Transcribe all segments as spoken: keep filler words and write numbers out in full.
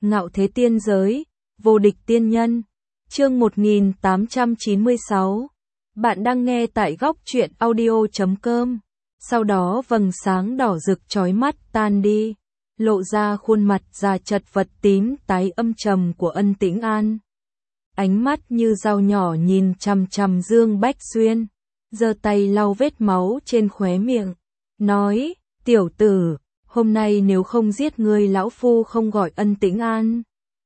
Ngạo thế tiên giới, vô địch tiên nhân. Chương một nghìn tám trăm chín mươi sáu. Bạn đang nghe tại góc truyện audio chấm com. Sau đó vầng sáng đỏ rực chói mắt tan đi, lộ ra khuôn mặt già chật vật tím tái âm trầm của Ân Tĩnh An. Ánh mắt như dao nhỏ nhìn chằm chằm Dương Bách Xuyên, giơ tay lau vết máu trên khóe miệng, nói: "Tiểu tử, hôm nay nếu không giết ngươi lão phu không gọi Ân Tĩnh An."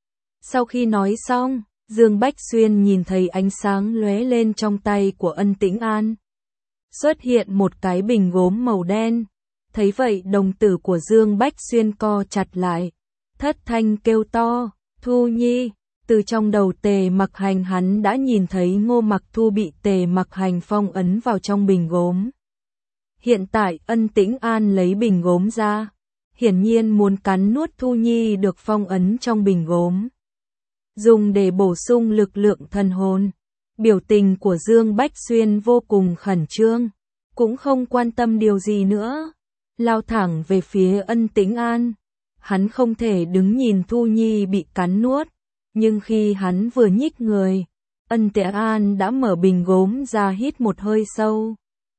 Sau khi nói xong, Dương Bách Xuyên nhìn thấy ánh sáng lóe lên trong tay của Ân Tĩnh An. Xuất hiện một cái bình gốm màu đen. Thấy vậy đồng tử của Dương Bách Xuyên co chặt lại, thất thanh kêu to: "Thu Nhi!" Từ trong đầu Tề Mặc Hành hắn đã nhìn thấy Ngô Mặc Thu bị Tề Mặc Hành phong ấn vào trong bình gốm. Hiện tại Ân Tĩnh An lấy bình gốm ra, hiển nhiên muốn cắn nuốt Thu Nhi được phong ấn trong bình gốm, dùng để bổ sung lực lượng thần hồn. Biểu tình của Dương Bách Xuyên vô cùng khẩn trương, cũng không quan tâm điều gì nữa, lao thẳng về phía Ân Tĩnh An. Hắn không thể đứng nhìn Thu Nhi bị cắn nuốt, nhưng khi hắn vừa nhích người, Ân Tĩnh An đã mở bình gốm ra hít một hơi sâu.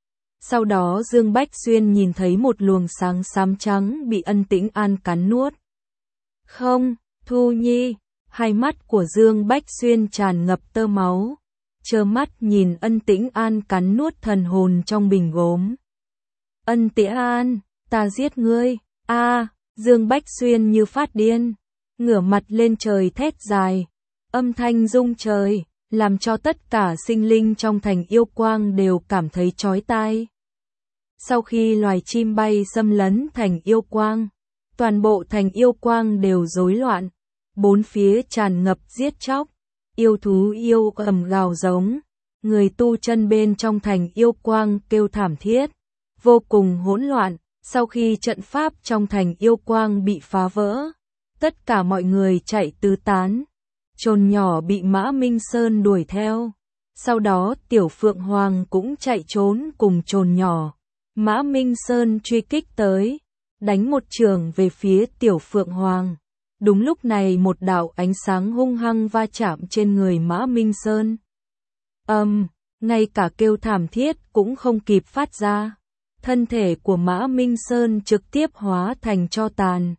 Sau đó Dương Bách Xuyên nhìn thấy một luồng sáng xám trắng bị Ân Tĩnh An cắn nuốt. "Không, Thu Nhi!" Hai mắt của Dương Bách Xuyên tràn ngập tơ máu, trơ mắt nhìn Ân Tĩnh An cắn nuốt thần hồn trong bình gốm. "Ân Tĩnh An, ta giết ngươi!" A! Dương Bách Xuyên như phát điên, ngửa mặt lên trời thét dài, âm thanh rung trời, làm cho tất cả sinh linh trong thành yêu quang đều cảm thấy chói tai. Sau khi loài chim bay xâm lấn thành yêu quang, toàn bộ thành yêu quang đều rối loạn, bốn phía tràn ngập giết chóc, yêu thú yêu ầm gào giống, người tu chân bên trong thành yêu quang kêu thảm thiết, vô cùng hỗn loạn. Sau khi trận pháp trong thành yêu quang bị phá vỡ, tất cả mọi người chạy tứ tán. Trồn nhỏ bị Mã Minh Sơn đuổi theo, sau đó Tiểu Phượng Hoàng cũng chạy trốn cùng trồn nhỏ. Mã Minh Sơn truy kích tới, đánh một chưởng về phía Tiểu Phượng Hoàng. Đúng lúc này một đạo ánh sáng hung hăng va chạm trên người Mã Minh Sơn. Ầm, um, ngay cả kêu thảm thiết cũng không kịp phát ra. Thân thể của Mã Minh Sơn trực tiếp hóa thành tro tàn.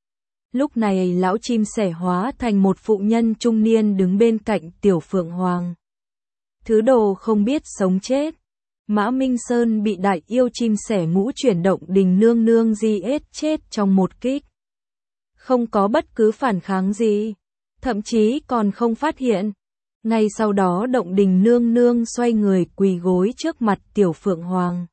Lúc này lão chim sẻ hóa thành một phụ nhân trung niên đứng bên cạnh Tiểu Phượng Hoàng. Thứ đồ không biết sống chết. Mã Minh Sơn bị đại yêu chim sẻ ngũ chuyển Động Đình Nương Nương giết chết trong một kích. Không có bất cứ phản kháng gì, thậm chí còn không phát hiện. Ngay sau đó Động Đình Nương Nương xoay người quỳ gối trước mặt Tiểu Phượng Hoàng,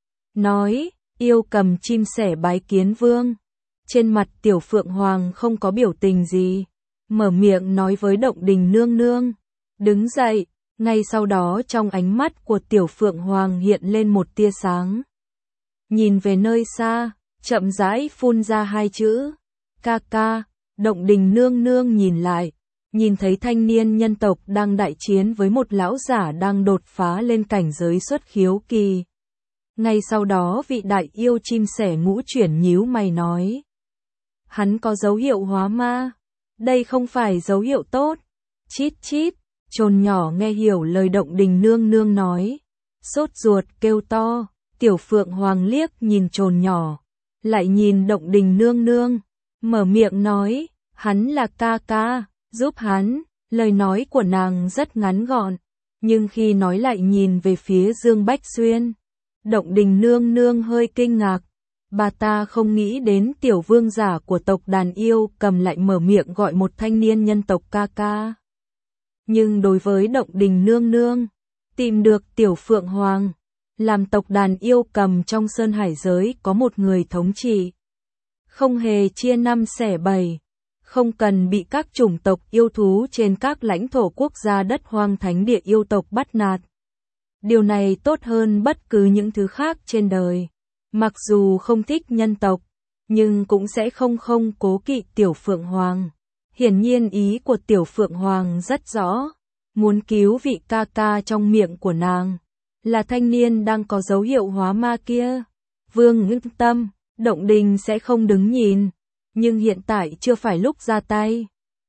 nói: "Yêu cầm chim sẻ bái kiến vương." Trên mặt Tiểu Phượng Hoàng không có biểu tình gì, mở miệng nói với Động Đình Nương Nương: "Đứng dậy." Ngay sau đó trong ánh mắt của Tiểu Phượng Hoàng hiện lên một tia sáng. Nhìn về nơi xa, chậm rãi phun ra hai chữ: "Ca ca." Động Đình Nương Nương nhìn lại, nhìn thấy thanh niên nhân tộc đang đại chiến với một lão giả đang đột phá lên cảnh giới xuất khiếu kỳ. Ngay sau đó vị đại yêu chim sẻ ngũ chuyển nhíu mày nói: "Hắn có dấu hiệu hóa ma, đây không phải dấu hiệu tốt." Chít chít, trồn nhỏ nghe hiểu lời Động Đình Nương Nương nói, sốt ruột kêu to. Tiểu Phượng Hoàng liếc nhìn trồn nhỏ, lại nhìn Động Đình Nương Nương, mở miệng nói: "Hắn là ca ca, giúp hắn." Lời nói của nàng rất ngắn gọn, nhưng khi nói lại nhìn về phía Dương Bách Xuyên, Động Đình Nương Nương hơi kinh ngạc. Bà ta không nghĩ đến tiểu vương giả của tộc đàn yêu cầm lại mở miệng gọi một thanh niên nhân tộc ca ca. Nhưng đối với Động Đình Nương Nương, tìm được Tiểu Phượng Hoàng, làm tộc đàn yêu cầm trong Sơn Hải giới có một người thống trị, không hề chia năm xẻ bảy, không cần bị các chủng tộc yêu thú trên các lãnh thổ quốc gia đất hoang thánh địa yêu tộc bắt nạt. Điều này tốt hơn bất cứ những thứ khác trên đời. Mặc dù không thích nhân tộc, nhưng cũng sẽ không không cố kỵ Tiểu Phượng Hoàng. Hiển nhiên ý của Tiểu Phượng Hoàng rất rõ, muốn cứu vị ca ca trong miệng của nàng, là thanh niên đang có dấu hiệu hóa ma kia. Vương yên tâm, Động Đình sẽ không đứng nhìn, nhưng hiện tại chưa phải lúc ra tay.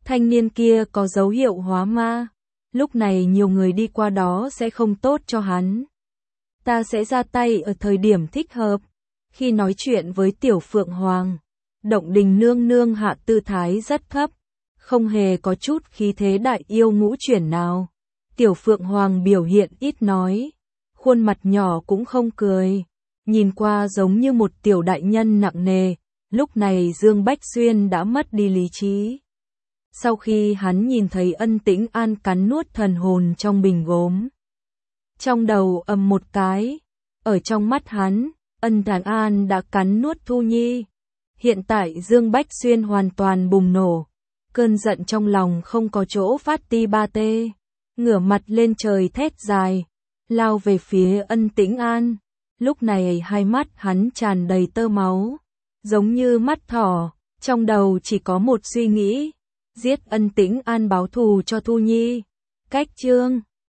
Thanh niên kia có dấu hiệu hóa ma, lúc này nhiều người đi qua đó sẽ không tốt cho hắn. Ta sẽ ra tay ở thời điểm thích hợp. Khi nói chuyện với Tiểu Phượng Hoàng, Động Đình nương nương hạ tư thái rất thấp, không hề có chút khí thế đại yêu ngũ chuyển nào. Tiểu Phượng Hoàng biểu hiện ít nói, khuôn mặt nhỏ cũng không cười, nhìn qua giống như một tiểu đại nhân nặng nề. Lúc này Dương Bách Xuyên đã mất đi lý trí. Sau khi hắn nhìn thấy Ân Tĩnh An cắn nuốt thần hồn trong bình gốm, trong đầu ầm một cái, ở trong mắt hắn, Ân Tĩnh An đã cắn nuốt Thu Nhi. Hiện tại Dương Bách Xuyên hoàn toàn bùng nổ, cơn giận trong lòng không có chỗ phát ti ba tê, ngửa mặt lên trời thét dài, lao về phía Ân Tĩnh An. Lúc này hai mắt hắn tràn đầy tơ máu, giống như mắt thỏ, trong đầu chỉ có một suy nghĩ, giết Ân Tĩnh An báo thù cho Thu Nhi. Cách chương